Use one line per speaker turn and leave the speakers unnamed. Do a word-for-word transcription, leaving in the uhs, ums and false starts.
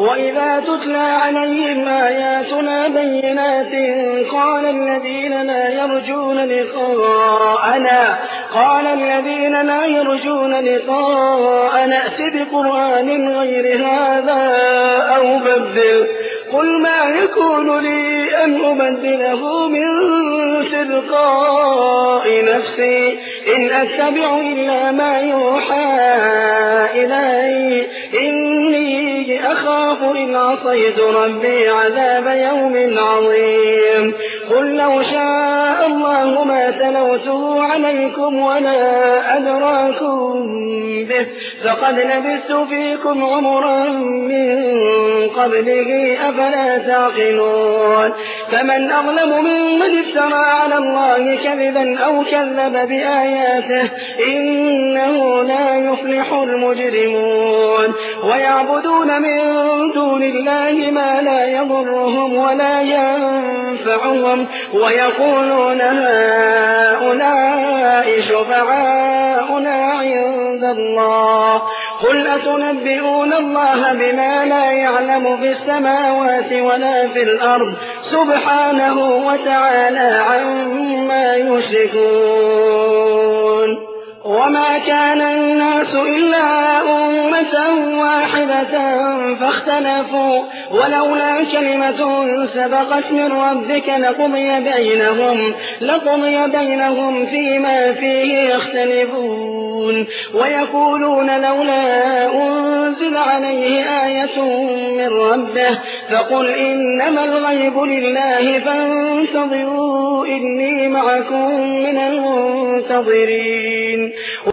وإذا تتلى عليهم آياتنا بينات قال الذين لا يرجون لقاءنا قال الذين لا يرجون لقاءنا ائت بقرآن غير هذا أو بدل قل ما يكون لي أن أبدله من تلقاء نفسي إن أتبع إلا ما يوحى إلي إني أخاف إن عصيت ربي عذاب يوم عظيم قل لو شاء الله ما تلوته عليكم ولا أدراكم به فقد لبثت فيكم عمرا من قبله أفلا تعقلون فمن أظلم ممن افترى على الله كذبا أو كذب بآياته إنه لا يفلح المجرمون ويعبدون من دون الله ما لا يضرهم ولا ينفعهم ويقولون هؤلاء شفعاؤنا عند الله قل أتنبئون الله بما لا يعلم في السماوات ولا في الأرض سبحانه وتعالى عما يشركون وما كان الناس إلا أمة واحدة فاختلفوا ولولا كلمة سبقت من ربك لقضي بينهم لقضي بينهم فيما فيه يختلفون ويقولون لولا أنزل عليه آية من ربه فقل إنما الغيب لله فانتظروا إني معكم من المنتظرين